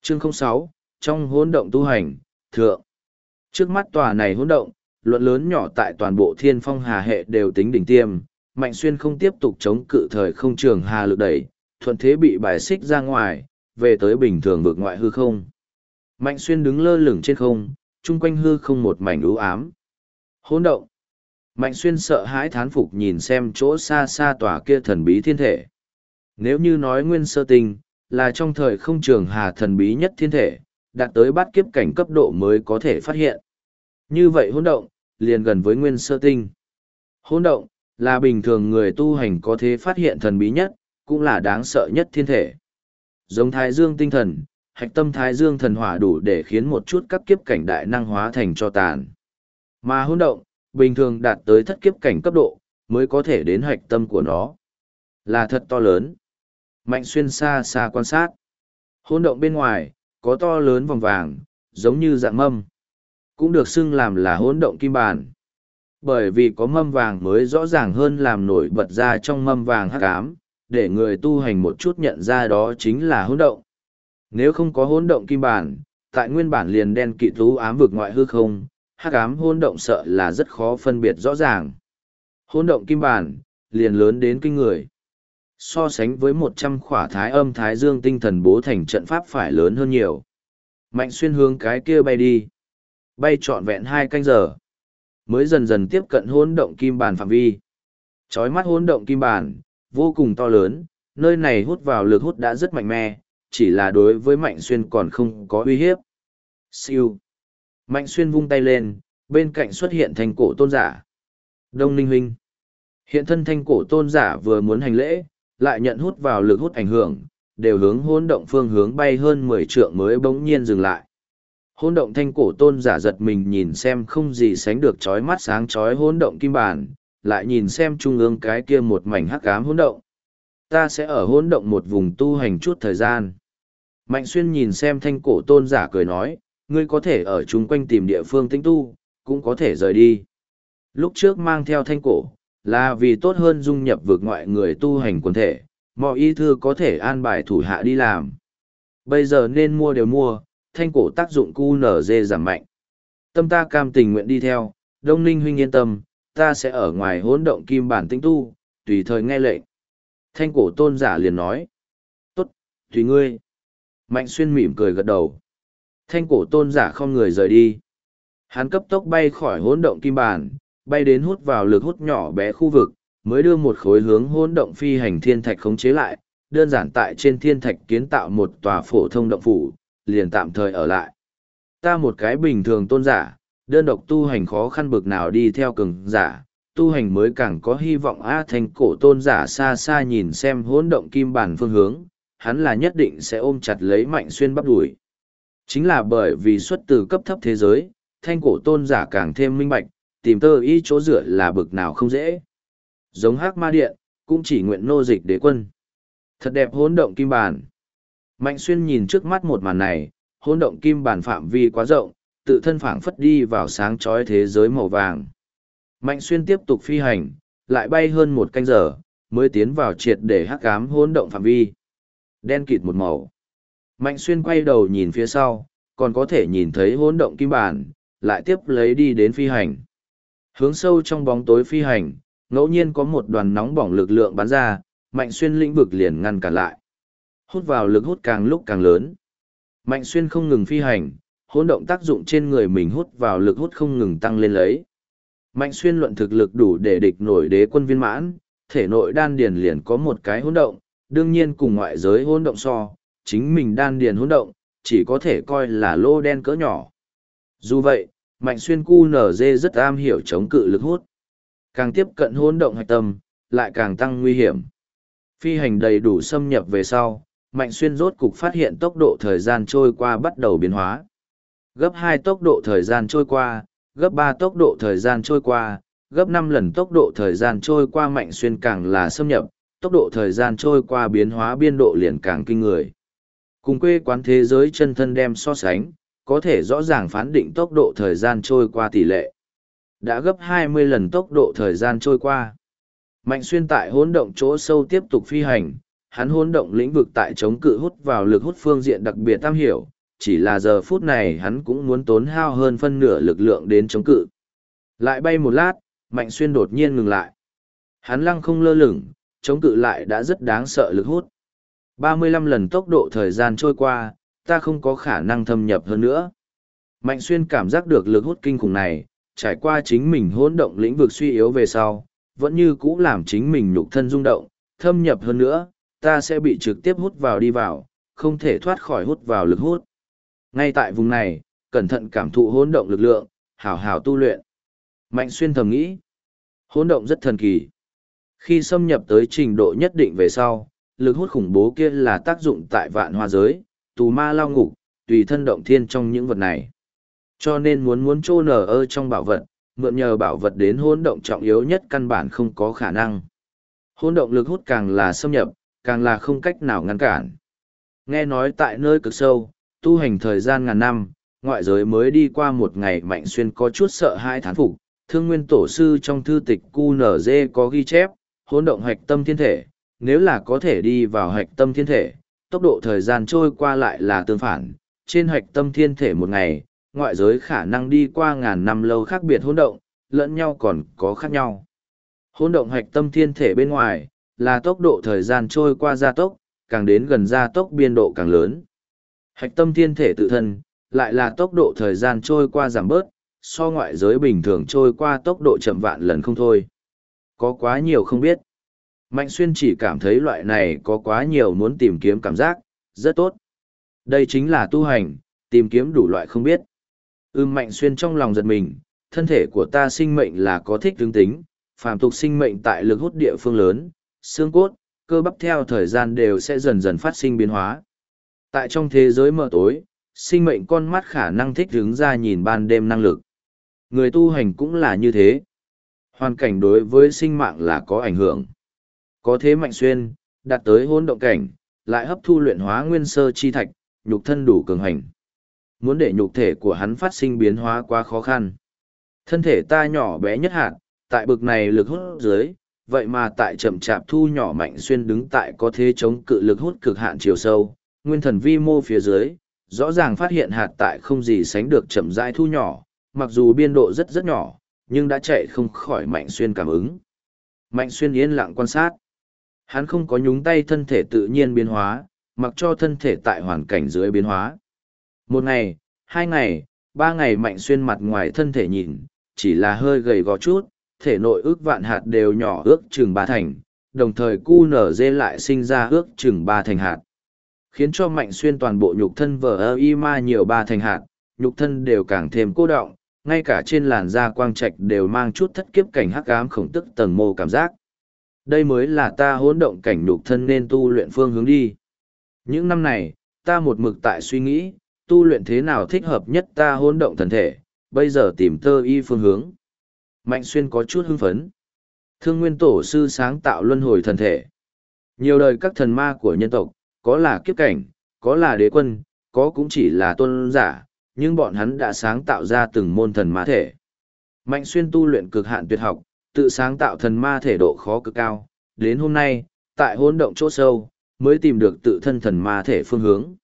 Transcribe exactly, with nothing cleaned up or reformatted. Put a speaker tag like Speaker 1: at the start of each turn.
Speaker 1: Chương không sáu, trong hỗn động tu hành, thượng. Trước mắt tòa này hỗn động, luận lớn nhỏ tại toàn bộ thiên phong hà hệ đều tính đỉnh tiêm, Mạnh Xuyên không tiếp tục chống cự thời không trường hà lực đẩy, thuận thế bị bài xích ra ngoài, về tới bình thường vực ngoại hư không. Mạnh Xuyên đứng lơ lửng trên không, chung quanh hư không một mảnh u ám. Hỗn động. Mạnh Xuyên sợ hãi thán phục nhìn xem chỗ xa xa tòa kia thần bí thiên thể. Nếu như nói nguyên sơ tinh, là trong thời không trường hà thần bí nhất thiên thể, đạt tới bát kiếp cảnh cấp độ mới có thể phát hiện. Như vậy hỗn động, liền gần với nguyên sơ tinh. Hỗn động, là bình thường người tu hành có thể phát hiện thần bí nhất, cũng là đáng sợ nhất thiên thể. Giống Thái Dương tinh thần, hạch tâm Thái Dương thần hỏa đủ để khiến một chút cấp kiếp cảnh đại năng hóa thành cho tàn. Mà hỗn động, bình thường đạt tới thất kiếp cảnh cấp độ, mới có thể đến hạch tâm của nó. Là thật to lớn. Mạnh Xuyên xa xa quan sát. Hỗn động bên ngoài, có to lớn vòng vàng, giống như dạng mâm. Cũng được xưng làm là hỗn động kim bàn. Bởi vì có mâm vàng mới rõ ràng hơn làm nổi bật ra trong mâm vàng hắc ám, để người tu hành một chút nhận ra đó chính là hỗn động. Nếu không có hỗn động kim bàn, tại nguyên bản liền đen kịt u ám vực ngoại hư không, hắc ám hỗn động sợ là rất khó phân biệt rõ ràng. Hỗn động kim bàn, liền lớn đến kinh người. So sánh với một trăm khỏa thái âm thái dương tinh thần bố thành trận pháp phải lớn hơn nhiều. Mạnh Xuyên hướng cái kia bay đi. Bay trọn vẹn hai canh giờ. Mới dần dần tiếp cận hỗn động kim bàn phạm vi. Chói mắt hỗn động kim bàn, vô cùng to lớn, nơi này hút vào lực hút đã rất mạnh mẽ, chỉ là đối với Mạnh Xuyên còn không có uy hiếp. Siêu. Mạnh Xuyên vung tay lên, bên cạnh xuất hiện thanh cổ tôn giả. Đông Ninh huynh. Hiện thân thanh cổ tôn giả vừa muốn hành lễ, lại nhận hút vào lực hút ảnh hưởng, đều hướng hỗn động phương hướng bay hơn mười trượng mới bỗng nhiên dừng lại. Hỗn động thanh cổ tôn giả giật mình nhìn xem không gì sánh được chói mắt sáng chói hỗn động kim bản, lại nhìn xem trung ương cái kia một mảnh hắc ám hỗn động. Ta sẽ ở hỗn động một vùng tu hành chút thời gian. Mạnh Xuyên nhìn xem thanh cổ tôn giả cười nói, ngươi có thể ở chung quanh tìm địa phương tĩnh tu, cũng có thể rời đi. Lúc trước mang theo thanh cổ, là vì tốt hơn dung nhập vực ngoại người tu hành quần thể, mọi y thư có thể an bài thủ hạ đi làm. Bây giờ nên mua đều mua, thanh cổ tác dụng cu nở dê giảm mạnh. Tâm ta cam tình nguyện đi theo, Đông Ninh huynh yên tâm, ta sẽ ở ngoài hỗn động kim bản tĩnh tu, tùy thời nghe lệnh. Thanh cổ tôn giả liền nói. Tốt, tùy ngươi. Mạnh Xuyên mỉm cười gật đầu. Thanh cổ tôn giả không người rời đi. Hắn cấp tốc bay khỏi hỗn động kim bản, bay đến hút vào lực hút nhỏ bé khu vực, mới đưa một khối hướng hỗn động phi hành thiên thạch khống chế lại, đơn giản tại trên thiên thạch kiến tạo một tòa phổ thông động phủ, liền tạm thời ở lại. Ta một cái bình thường tôn giả, đơn độc tu hành khó khăn bực nào đi theo cường giả, tu hành mới càng có hy vọng. A Thanh cổ tôn giả xa xa nhìn xem hỗn động kim bản phương hướng, hắn là nhất định sẽ ôm chặt lấy Mạnh Xuyên bắp đuổi. Chính là bởi vì xuất từ cấp thấp thế giới, thanh cổ tôn giả càng thêm minh bạch, tìm tơ y chỗ dựa là bực nào không dễ. Giống Hắc Ma Điện, cũng chỉ nguyện nô dịch đế quân. Thật đẹp hỗn động kim bản. Mạnh Xuyên nhìn trước mắt một màn này, hỗn động kim bản phạm vi quá rộng, tự thân phảng phất đi vào sáng chói thế giới màu vàng. Mạnh Xuyên tiếp tục phi hành, lại bay hơn một canh giờ, mới tiến vào triệt để hắc ám hỗn động phạm vi. Đen kịt một màu. Mạnh Xuyên quay đầu nhìn phía sau, còn có thể nhìn thấy hỗn động kim bản, lại tiếp lấy đi đến phi hành. Hướng sâu trong bóng tối phi hành, ngẫu nhiên có một đoàn nóng bỏng lực lượng bắn ra, Mạnh Xuyên lĩnh vực liền ngăn cản lại. Hút vào lực hút càng lúc càng lớn. Mạnh Xuyên không ngừng phi hành, hỗn động tác dụng trên người mình hút vào lực hút không ngừng tăng lên lấy. Mạnh Xuyên luận thực lực đủ để địch nổi đế quân viên mãn, thể nội đan điền liền có một cái hỗn động, đương nhiên cùng ngoại giới hỗn động so, chính mình đan điền hỗn động, chỉ có thể coi là lô đen cỡ nhỏ. Dù vậy, Mạnh Xuyên cu nở dê rất am hiểu chống cự lực hút. Càng tiếp cận hỗn động hạch tâm, lại càng tăng nguy hiểm. Phi hành đầy đủ xâm nhập về sau, Mạnh Xuyên rốt cục phát hiện tốc độ thời gian trôi qua bắt đầu biến hóa. Gấp hai tốc độ thời gian trôi qua, gấp ba tốc độ thời gian trôi qua, gấp năm lần tốc độ thời gian trôi qua. Mạnh Xuyên càng là xâm nhập, tốc độ thời gian trôi qua biến hóa biên độ liền càng kinh người. Cùng quê quán thế giới chân thân đem so sánh, có thể rõ ràng phán định tốc độ thời gian trôi qua tỷ lệ. Đã gấp hai mươi lần tốc độ thời gian trôi qua. Mạnh Xuyên tại hỗn động chỗ sâu tiếp tục phi hành, hắn hỗn động lĩnh vực tại chống cự hút vào lực hút phương diện đặc biệt am hiểu, chỉ là giờ phút này hắn cũng muốn tốn hao hơn phân nửa lực lượng đến chống cự. Lại bay một lát, Mạnh Xuyên đột nhiên ngừng lại. Hắn lăng không lơ lửng, chống cự lại đã rất đáng sợ lực hút. ba mươi lăm lần tốc độ thời gian trôi qua, ta không có khả năng thâm nhập hơn nữa. Mạnh Xuyên cảm giác được lực hút kinh khủng này, trải qua chính mình hỗn động lĩnh vực suy yếu về sau, vẫn như cũ làm chính mình nhục thân rung động, thâm nhập hơn nữa, ta sẽ bị trực tiếp hút vào đi vào, không thể thoát khỏi hút vào lực hút. Ngay tại vùng này, cẩn thận cảm thụ hỗn động lực lượng, hảo hảo tu luyện. Mạnh Xuyên thầm nghĩ, hỗn động rất thần kỳ. Khi xâm nhập tới trình độ nhất định về sau, lực hút khủng bố kia là tác dụng tại vạn hoa giới, tù ma lao ngục, tùy thân động thiên trong những vật này. Cho nên muốn muốn trô nở ơ trong bảo vật, mượn nhờ bảo vật đến hỗn động trọng yếu nhất căn bản không có khả năng. Hỗn động lực hút càng là xâm nhập, càng là không cách nào ngăn cản. Nghe nói tại nơi cực sâu, tu hành thời gian ngàn năm, ngoại giới mới đi qua một ngày. Mạnh Xuyên có chút sợ hai thán phục. Thương Nguyên Tổ sư trong thư tịch Q N G có ghi chép, hỗn động hạch tâm thiên thể, nếu là có thể đi vào hạch tâm thiên thể, tốc độ thời gian trôi qua lại là tương phản. Trên hạch tâm thiên thể một ngày, ngoại giới khả năng đi qua ngàn năm lâu khác biệt hỗn động, lẫn nhau còn có khác nhau. Hỗn động hạch tâm thiên thể bên ngoài, là tốc độ thời gian trôi qua gia tốc, càng đến gần gia tốc biên độ càng lớn. Hạch tâm thiên thể tự thân, lại là tốc độ thời gian trôi qua giảm bớt, so ngoại giới bình thường trôi qua tốc độ chậm vạn lần không thôi. Có quá nhiều không biết. Mạnh Xuyên chỉ cảm thấy loại này có quá nhiều muốn tìm kiếm cảm giác, rất tốt. Đây chính là tu hành, tìm kiếm đủ loại không biết. Ưm Mạnh Xuyên trong lòng giật mình, thân thể của ta sinh mệnh là có thích tương tính, phàm tục sinh mệnh tại lực hút địa phương lớn, xương cốt, cơ bắp theo thời gian đều sẽ dần dần phát sinh biến hóa. Tại trong thế giới mờ tối, sinh mệnh con mắt khả năng thích hướng ra nhìn ban đêm năng lực. Người tu hành cũng là như thế. Hoàn cảnh đối với sinh mạng là có ảnh hưởng. Có thế Mạnh Xuyên, đạt tới hỗn động cảnh, lại hấp thu luyện hóa nguyên sơ chi thạch, nhục thân đủ cường hành. Muốn để nhục thể của hắn phát sinh biến hóa quá khó khăn. Thân thể ta nhỏ bé nhất hạn, tại bực này lực hút dưới, vậy mà tại chậm chạp thu nhỏ. Mạnh Xuyên đứng tại có thế chống cự lực hút cực hạn chiều sâu, nguyên thần vi mô phía dưới, rõ ràng phát hiện hạt tại không gì sánh được chậm rãi thu nhỏ, mặc dù biên độ rất rất nhỏ, nhưng đã chạy không khỏi Mạnh Xuyên cảm ứng. Mạnh Xuyên yên lặng quan sát. Hắn không có nhúng tay thân thể tự nhiên biến hóa, mặc cho thân thể tại hoàn cảnh dưới biến hóa. Một ngày, hai ngày, ba ngày Mạnh Xuyên mặt ngoài thân thể nhìn, chỉ là hơi gầy gò chút, thể nội ước vạn hạt đều nhỏ ước chừng ba thành, đồng thời Q N G lại sinh ra ước chừng ba thành hạt. Khiến cho Mạnh Xuyên toàn bộ nhục thân vờ ơ y ma nhiều ba thành hạt, nhục thân đều càng thêm cô đọng, ngay cả trên làn da quang trạch đều mang chút thất kiếp cảnh hắc ám khổng tức tầng mô cảm giác. Đây mới là ta hỗn động cảnh nhục thân nên tu luyện phương hướng đi. Những năm này, ta một mực tại suy nghĩ, tu luyện thế nào thích hợp nhất ta hỗn động thần thể, bây giờ tìm tơ y phương hướng. Mạnh Xuyên có chút hưng phấn. Thương Nguyên Tổ sư sáng tạo luân hồi thần thể. Nhiều đời các thần ma của nhân tộc, có là kiếp cảnh, có là đế quân, có cũng chỉ là tôn giả, nhưng bọn hắn đã sáng tạo ra từng môn thần ma thể. Mạnh Xuyên tu luyện cực hạn tuyệt học, tự sáng tạo thần ma thể độ khó cực cao, đến hôm nay, tại hỗn động chỗ sâu, mới tìm được tự thân thần ma thể phương hướng.